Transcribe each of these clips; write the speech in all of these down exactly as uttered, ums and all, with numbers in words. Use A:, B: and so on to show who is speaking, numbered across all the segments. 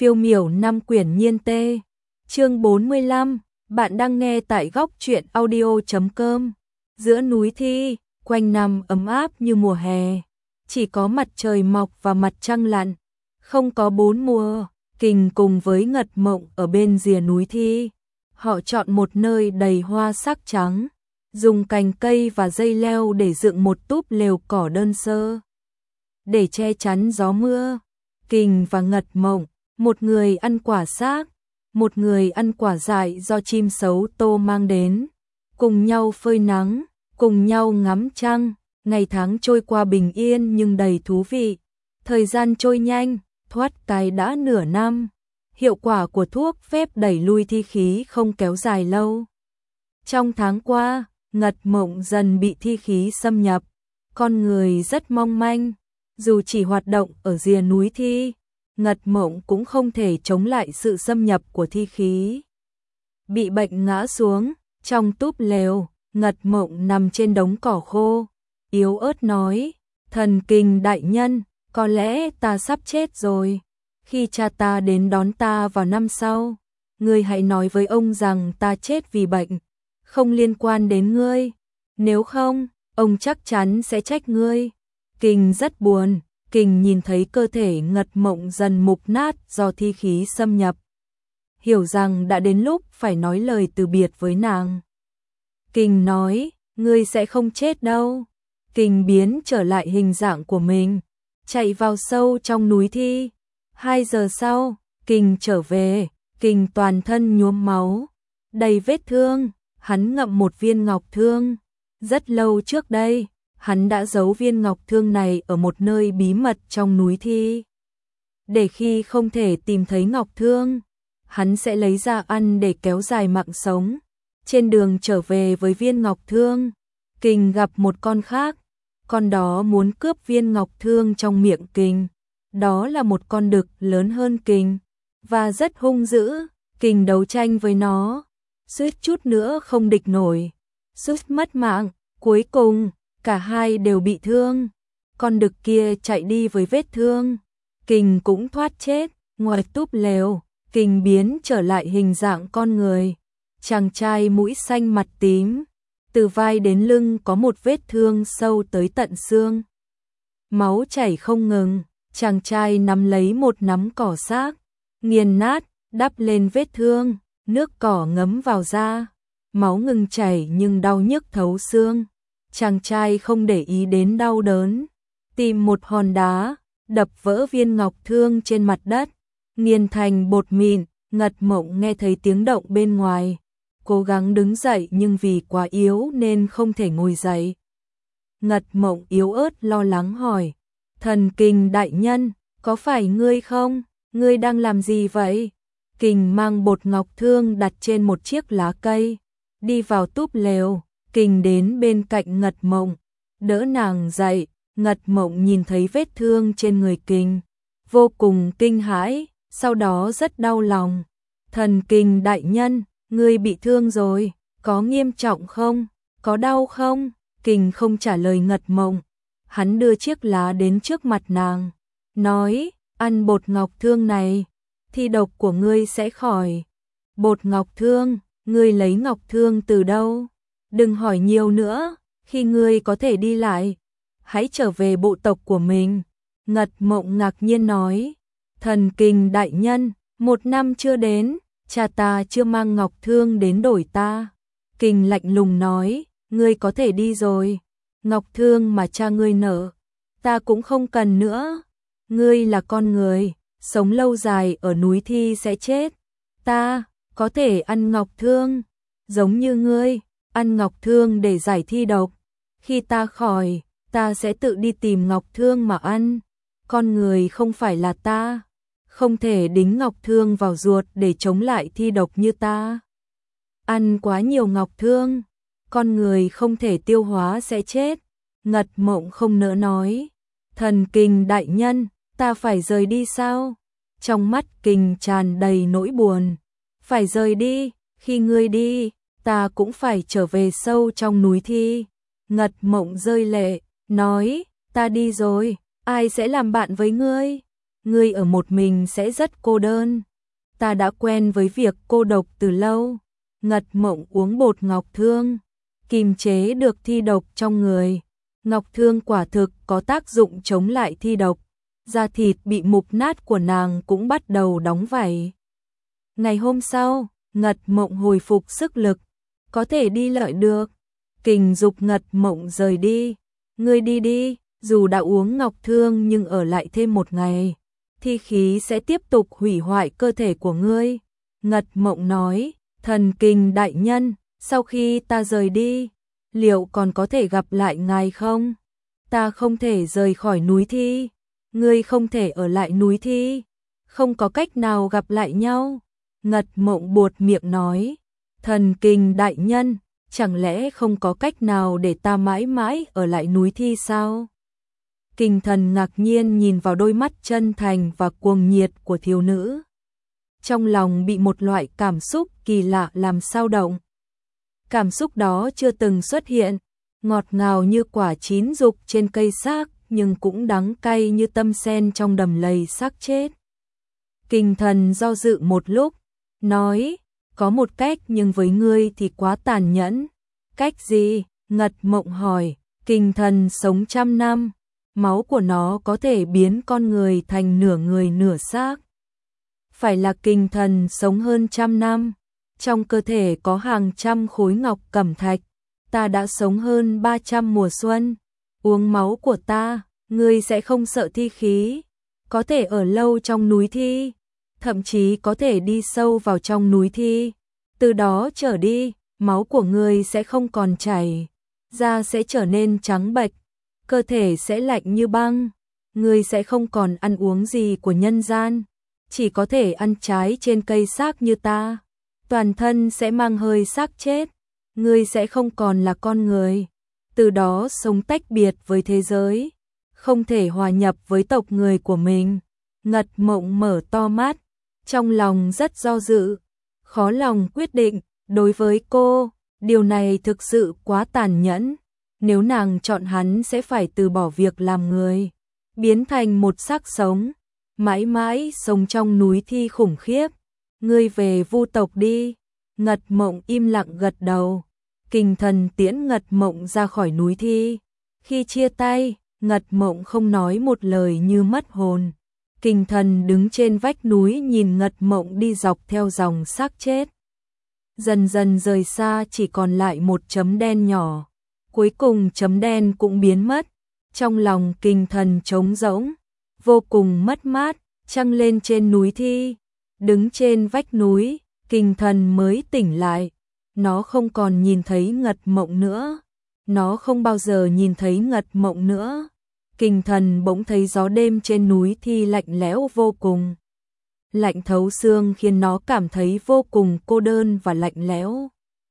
A: Phiêu miểu năm quyển nhiên tê. Chương bốn mươi lăm, bạn đang nghe tại góc truyện audio chấm com. Giữa núi thi, quanh năm ấm áp như mùa hè, chỉ có mặt trời mọc và mặt trăng lặn, không có bốn mùa. Kình cùng với Ngật Mộng ở bên rìa núi thi, họ chọn một nơi đầy hoa sắc trắng, dùng cành cây và dây leo để dựng một túp lều cỏ đơn sơ để che chắn gió mưa. Kình và Ngật Mộng, một người ăn quả xác, một người ăn quả dại do chim sấu tô mang đến, cùng nhau phơi nắng, cùng nhau ngắm trăng. Ngày tháng trôi qua bình yên nhưng đầy thú vị. Thời gian trôi nhanh, thoát cái đã nửa năm. Hiệu quả của thuốc phép đẩy lui thi khí không kéo dài lâu. Trong tháng qua, Ngật Mộng dần bị thi khí xâm nhập. Con người rất mong manh, dù chỉ hoạt động ở rìa núi thi, Ngật Mộng cũng không thể chống lại sự xâm nhập của thi khí. Bị bệnh ngã xuống, trong túp lều, Ngật Mộng nằm trên đống cỏ khô, yếu ớt nói: "Thần Kình đại nhân, có lẽ ta sắp chết rồi. Khi cha ta đến đón ta vào năm sau, ngươi hãy nói với ông rằng ta chết vì bệnh, không liên quan đến ngươi. Nếu không, ông chắc chắn sẽ trách ngươi." Kình rất buồn. Kình nhìn thấy cơ thể Ngật Mộng dần mục nát do thi khí xâm nhập, hiểu rằng đã đến lúc phải nói lời từ biệt với nàng. Kình nói: "Ngươi sẽ không chết đâu." Kình biến trở lại hình dạng của mình, chạy vào sâu trong núi thi. Hai giờ sau, Kình trở về. Kình toàn thân nhuốm máu, đầy vết thương. Hắn ngậm một viên ngọc thương. Rất lâu trước đây, hắn đã giấu viên ngọc thương này ở một nơi bí mật trong núi thi. Để khi không thể tìm thấy ngọc thương, hắn sẽ lấy ra ăn để kéo dài mạng sống. Trên đường trở về với viên ngọc thương, Kình gặp một con khác. Con đó muốn cướp viên ngọc thương trong miệng Kình. Đó là một con đực lớn hơn Kình và rất hung dữ. Kình đấu tranh với nó, suýt chút nữa không địch nổi, suýt mất mạng. Cuối cùng, cả hai đều bị thương. Con đực kia chạy đi với vết thương, Kình cũng thoát chết. Ngoài túp lều, Kình biến trở lại hình dạng con người. Chàng trai mũi xanh mặt tím, từ vai đến lưng có một vết thương sâu tới tận xương, máu chảy không ngừng. Chàng trai nắm lấy một nắm cỏ xác, nghiền nát, đắp lên vết thương. Nước cỏ ngấm vào da, máu ngừng chảy nhưng đau nhức thấu xương. Chàng trai không để ý đến đau đớn, tìm một hòn đá, đập vỡ viên ngọc thương trên mặt đất, nghiền thành bột mịn. Ngật Mộng nghe thấy tiếng động bên ngoài, cố gắng đứng dậy nhưng vì quá yếu nên không thể ngồi dậy. Ngật Mộng yếu ớt lo lắng hỏi: "Thần Kình đại nhân, có phải ngươi không? Ngươi đang làm gì vậy?" Kình mang bột ngọc thương đặt trên một chiếc lá cây, đi vào túp lều. Kình đến bên cạnh Ngật Mộng, đỡ nàng dậy. Ngật Mộng nhìn thấy vết thương trên người Kình, vô cùng kinh hãi, sau đó rất đau lòng. "Thần Kình đại nhân, ngươi bị thương rồi, có nghiêm trọng không? Có đau không?" Kình không trả lời Ngật Mộng. Hắn đưa chiếc lá đến trước mặt nàng, nói: "Ăn bột ngọc thương này, thi độc của ngươi sẽ khỏi." "Bột ngọc thương? Ngươi lấy ngọc thương từ đâu? Đừng hỏi nhiều nữa, khi ngươi có thể đi lại, hãy trở về bộ tộc của mình." Ngật Mộng ngạc nhiên nói: "Thần Kình đại nhân, một năm chưa đến, cha ta chưa mang ngọc thương đến đổi ta." Kình lạnh lùng nói: "Ngươi có thể đi rồi. Ngọc thương mà cha ngươi nợ, ta cũng không cần nữa. Ngươi là con người, sống lâu dài ở núi thi sẽ chết. Ta có thể ăn ngọc thương, giống như ngươi, ăn ngọc thương để giải thi độc. Khi ta khỏi, ta sẽ tự đi tìm ngọc thương mà ăn. Con người không phải là ta, không thể đính ngọc thương vào ruột để chống lại thi độc như ta. Ăn quá nhiều ngọc thương, con người không thể tiêu hóa sẽ chết." Ngật Mộng không nỡ nói: "Thần Kình đại nhân, ta phải rời đi sao?" Trong mắt Kình tràn đầy nỗi buồn. "Phải rời đi, khi ngươi đi, ta cũng phải trở về sâu trong núi thi." Ngật Mộng rơi lệ, nói: "Ta đi rồi, ai sẽ làm bạn với ngươi?" ngươi ở một mình sẽ rất cô đơn. Ta đã quen với việc cô độc từ lâu. Ngật Mộng uống bột ngọc thương, kiềm chế được thi độc trong người. Ngọc thương quả thực có tác dụng chống lại thi độc. Da thịt bị mục nát của nàng cũng bắt đầu đóng vảy. Ngày hôm sau, Ngật Mộng hồi phục sức lực, có thể đi lại được. Kình dục Ngật Mộng rời đi. Ngươi đi đi, dù đã uống ngọc thương nhưng ở lại thêm một ngày, thi khí sẽ tiếp tục hủy hoại cơ thể của ngươi. Ngật Mộng nói, Thần Kình đại nhân, sau khi ta rời đi, liệu còn có thể gặp lại ngài không? Ta không thể rời khỏi núi thi, ngươi không thể ở lại núi thi, không có cách nào gặp lại nhau. Ngật Mộng buột miệng nói, Thần Kình đại nhân, chẳng lẽ không có cách nào để ta mãi mãi ở lại núi thi sao? Kình Thần ngạc nhiên nhìn vào đôi mắt chân thành và cuồng nhiệt của thiếu nữ. Trong lòng bị một loại cảm xúc kỳ lạ làm xao động. Cảm xúc đó chưa từng xuất hiện, ngọt ngào như quả chín rụng trên cây xác, nhưng cũng đắng cay như tâm sen trong đầm lầy xác chết. Kình Thần do dự một lúc, nói, có một cách nhưng với ngươi thì quá tàn nhẫn. Cách gì? Ngật Mộng hỏi. Kình Thần sống trăm năm, máu của nó có thể biến con người thành nửa người nửa xác. Phải là Kình Thần sống hơn trăm năm, trong cơ thể có hàng trăm khối ngọc cẩm thạch. Ta đã sống hơn ba trăm mùa xuân, uống máu của ta, ngươi sẽ không sợ thi khí, có thể ở lâu trong núi thi, thậm chí có thể đi sâu vào trong núi thi. Từ đó trở đi, máu của ngươi sẽ không còn chảy, da sẽ trở nên trắng bệch, cơ thể sẽ lạnh như băng, ngươi sẽ không còn ăn uống gì của nhân gian, chỉ có thể ăn trái trên cây xác như ta, toàn thân sẽ mang hơi xác chết, ngươi sẽ không còn là con người, từ đó sống tách biệt với thế giới, không thể hòa nhập với tộc người của mình. Ngật Mộng mở to mắt, trong lòng rất do dự, khó lòng quyết định. Đối với cô, điều này thực sự quá tàn nhẫn. Nếu nàng chọn hắn sẽ phải từ bỏ việc làm người, biến thành một xác sống, mãi mãi sống trong núi thi khủng khiếp. Ngươi về Vu tộc đi. Ngật Mộng im lặng gật đầu. Kình Thần tiễn Ngật Mộng ra khỏi núi thi. Khi chia tay, Ngật Mộng không nói một lời như mất hồn. Kình Thần đứng trên vách núi nhìn Ngật Mộng đi dọc theo dòng xác chết. Dần dần rời xa chỉ còn lại một chấm đen nhỏ. Cuối cùng chấm đen cũng biến mất. Trong lòng Kình Thần trống rỗng, vô cùng mất mát, trăng lên trên núi thi. Đứng trên vách núi, Kình Thần mới tỉnh lại. Nó không còn nhìn thấy Ngật Mộng nữa. Nó không bao giờ nhìn thấy Ngật Mộng nữa. Kình Thần bỗng thấy gió đêm trên núi thi lạnh lẽo vô cùng. Lạnh thấu xương khiến nó cảm thấy vô cùng cô đơn và lạnh lẽo.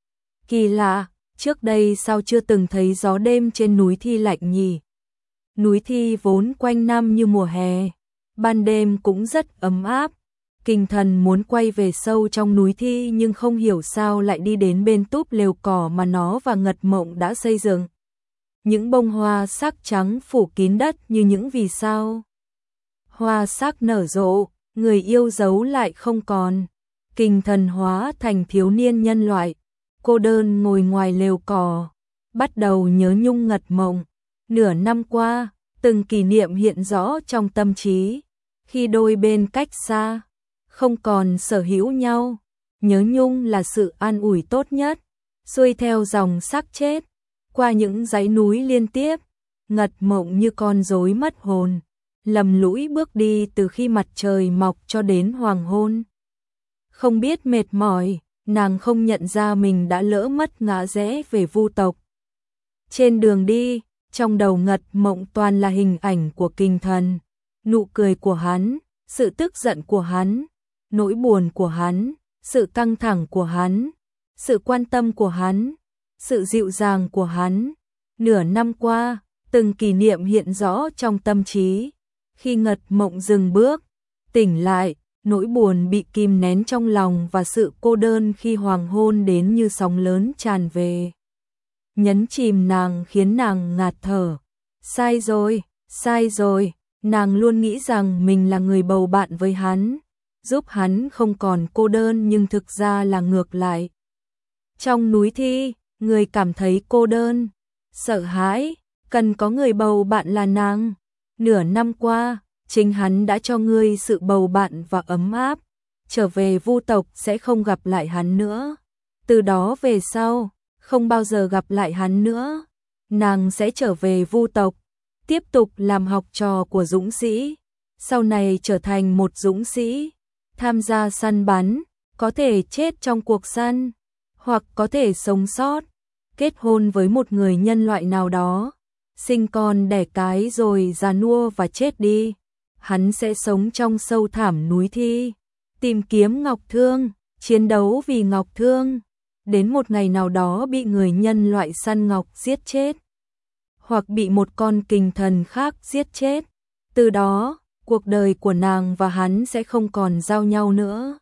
A: Kỳ lạ, trước đây sao chưa từng thấy gió đêm trên núi thi lạnh nhỉ? Núi thi vốn quanh năm như mùa hè, ban đêm cũng rất ấm áp. Kình Thần muốn quay về sâu trong núi thi nhưng không hiểu sao lại đi đến bên túp lều cỏ mà nó và Ngật Mộng đã xây dựng. Những bông hoa sắc trắng phủ kín đất như những vì sao. Hoa sắc nở rộ, người yêu dấu lại không còn. Kình Thần hóa thành thiếu niên nhân loại, cô đơn ngồi ngoài lều cỏ, bắt đầu nhớ nhung Ngật Mộng. Nửa năm qua, từng kỷ niệm hiện rõ trong tâm trí. Khi đôi bên cách xa, không còn sở hữu nhau, nhớ nhung là sự an ủi tốt nhất. Xuôi theo dòng xác chết, qua những dãy núi liên tiếp, Ngật Mộng như con rối mất hồn, lầm lũi bước đi từ khi mặt trời mọc cho đến hoàng hôn. Không biết mệt mỏi, nàng không nhận ra mình đã lỡ mất ngã rẽ về Vu tộc. Trên đường đi, trong đầu Ngật Mộng toàn là hình ảnh của Kình Thần, nụ cười của hắn, sự tức giận của hắn, nỗi buồn của hắn, sự căng thẳng của hắn, sự quan tâm của hắn, sự dịu dàng của hắn. Nửa năm qua, từng kỷ niệm hiện rõ trong tâm trí. Khi Ngật Mộng dừng bước, tỉnh lại, nỗi buồn bị kìm nén trong lòng và sự cô đơn khi hoàng hôn đến như sóng lớn tràn về, nhấn chìm nàng khiến nàng ngạt thở. Sai rồi, sai rồi, Nàng luôn nghĩ rằng mình là người bầu bạn với hắn, giúp hắn không còn cô đơn, nhưng thực ra là ngược lại. Trong núi thi, người cảm thấy cô đơn, sợ hãi, cần có người bầu bạn là nàng. Nửa năm qua, chính hắn đã cho ngươi sự bầu bạn và ấm áp. Trở về Vu tộc sẽ không gặp lại hắn nữa. Từ đó về sau, không bao giờ gặp lại hắn nữa. Nàng sẽ trở về Vu tộc, tiếp tục làm học trò của dũng sĩ, sau này trở thành một dũng sĩ, tham gia săn bắn, có thể chết trong cuộc săn, hoặc có thể sống sót, kết hôn với một người nhân loại nào đó, sinh con đẻ cái rồi già nua và chết đi. Hắn sẽ sống trong sâu thẳm núi thi, tìm kiếm ngọc thương, chiến đấu vì ngọc thương, đến một ngày nào đó bị người nhân loại săn ngọc giết chết, hoặc bị một con kình thần khác giết chết. Từ đó, cuộc đời của nàng và hắn sẽ không còn giao nhau nữa.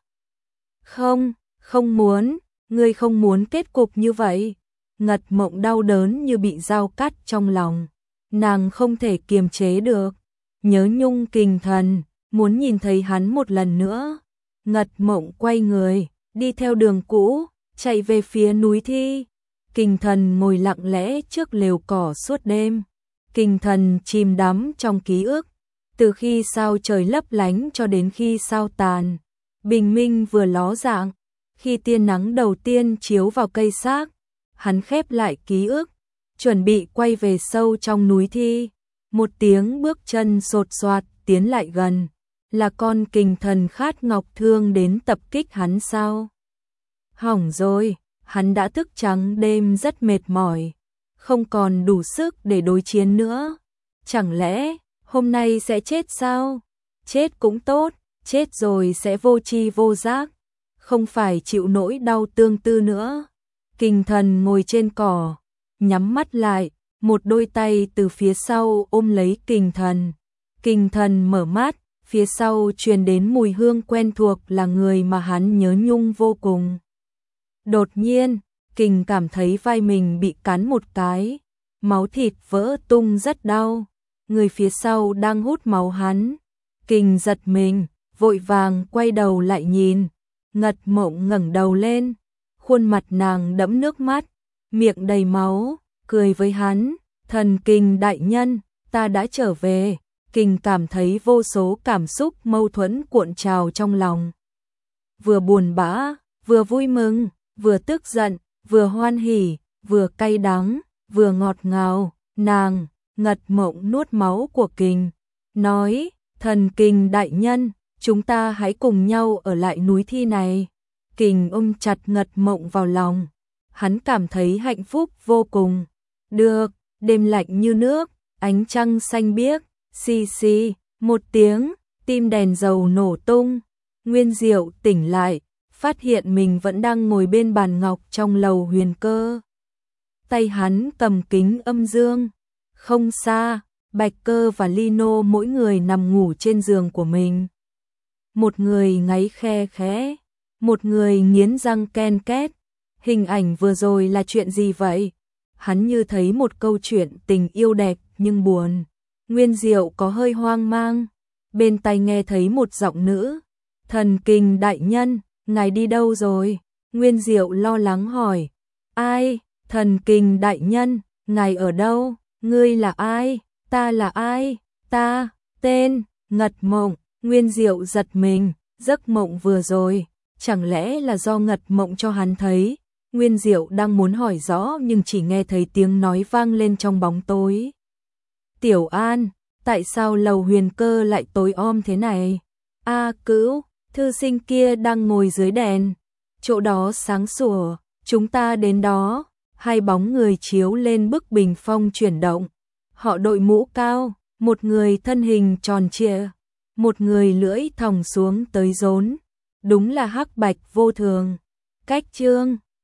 A: Không, không muốn, ngươi không muốn kết cục như vậy. Ngật Mộng đau đớn như bị dao cắt trong lòng, nàng không thể kiềm chế được. Nhớ nhung kình thần, muốn nhìn thấy hắn một lần nữa. Ngật Mộng quay người, đi theo đường cũ, chạy về phía núi thi. Kình thần ngồi lặng lẽ trước lều cỏ suốt đêm. Kình thần chìm đắm trong ký ức, từ khi sao trời lấp lánh cho đến khi sao tàn. Bình minh vừa ló dạng, khi tia nắng đầu tiên chiếu vào cây xác, hắn khép lại ký ức, chuẩn bị quay về sâu trong núi thi. Một tiếng bước chân sột soạt tiến lại gần, là con kình thần khát ngọc thương đến tập kích hắn sao? Hỏng rồi, hắn đã thức trắng đêm rất mệt mỏi, không còn đủ sức để đối chiến nữa. Chẳng lẽ hôm nay sẽ chết sao? Chết cũng tốt, chết rồi sẽ vô tri vô giác, không phải chịu nỗi đau tương tư nữa. Kình thần ngồi trên cỏ, nhắm mắt lại, một đôi tay từ phía sau ôm lấy kình thần. Kình thần mở mắt, phía sau truyền đến mùi hương quen thuộc, là người mà hắn nhớ nhung vô cùng. Đột nhiên, kình cảm thấy vai mình bị cắn một cái, máu thịt vỡ tung rất đau. Người phía sau đang hút máu hắn. Kình giật mình, vội vàng quay đầu lại nhìn. Ngật Mộng ngẩng đầu lên, khuôn mặt nàng đẫm nước mắt, miệng đầy máu, cười với hắn. Thần Kình đại nhân, ta đã trở về. Kình cảm thấy vô số cảm xúc mâu thuẫn cuộn trào trong lòng. Vừa buồn bã, vừa vui mừng, vừa tức giận, vừa hoan hỉ, vừa cay đắng, vừa ngọt ngào. Nàng, Ngật Mộng nuốt máu của Kình, nói, Thần Kình đại nhân, chúng ta hãy cùng nhau ở lại núi thi này. Kình ôm chặt Ngật Mộng vào lòng, hắn cảm thấy hạnh phúc vô cùng. Được, đêm lạnh như nước, ánh trăng xanh biếc, xì xì, một tiếng, tim đèn dầu nổ tung. Nguyên Diệu tỉnh lại, phát hiện mình vẫn đang ngồi bên bàn ngọc trong lầu Huyền Cơ. Tay hắn cầm kính âm dương. Không xa, Bạch Cơ và Lino mỗi người nằm ngủ trên giường của mình. Một người ngáy khe khẽ, một người nghiến răng ken két. Hình ảnh vừa rồi là chuyện gì vậy? Hắn như thấy một câu chuyện tình yêu đẹp nhưng buồn. Nguyên Diệu có hơi hoang mang, bên tai nghe thấy một giọng nữ. Thần Kình đại nhân, ngài đi đâu rồi? Nguyên Diệu lo lắng hỏi. Ai? Thần Kình đại nhân, ngài ở đâu? Ngươi là ai? Ta là ai? Ta, tên, Ngật Mộng. Nguyên Diệu giật mình, giấc mộng vừa rồi, chẳng lẽ là do Ngật Mộng cho hắn thấy? Nguyên Diệu đang muốn hỏi rõ nhưng chỉ nghe thấy tiếng nói vang lên trong bóng tối. Tiểu An, tại sao lầu Huyền Cơ lại tối om thế này? A Cữu, thư sinh kia đang ngồi dưới đèn, chỗ đó sáng sủa, chúng ta đến đó. Hai bóng người chiếu lên bức bình phong chuyển động. Họ đội mũ cao, một người thân hình tròn trịa, một người lưỡi thòng xuống tới rốn. Đúng là Hắc Bạch vô thường. Cách chương